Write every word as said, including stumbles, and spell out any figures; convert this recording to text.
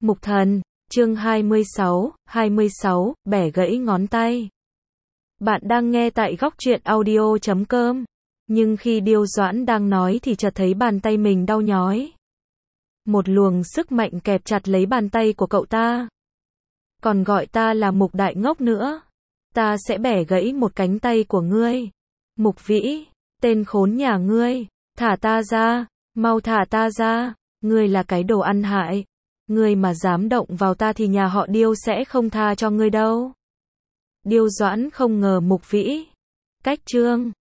Mục Thần, chương hai mươi sáu, hai mươi sáu, bẻ gãy ngón tay. Bạn đang nghe tại góc truyện audio chấm com. Nhưng khi Điêu Doãn đang nói thì chợt thấy bàn tay mình đau nhói. Một luồng sức mạnh kẹp chặt lấy bàn tay của cậu ta. Còn gọi ta là Mục Đại Ngốc nữa. Ta sẽ bẻ gãy một cánh tay của ngươi. Mục Vĩ, tên khốn nhà ngươi, thả ta ra, mau thả ta ra, ngươi là cái đồ ăn hại. Ngươi mà dám động vào ta thì nhà họ Điêu sẽ không tha cho ngươi đâu. Điêu Doãn không ngờ Mục Vĩ cách Trương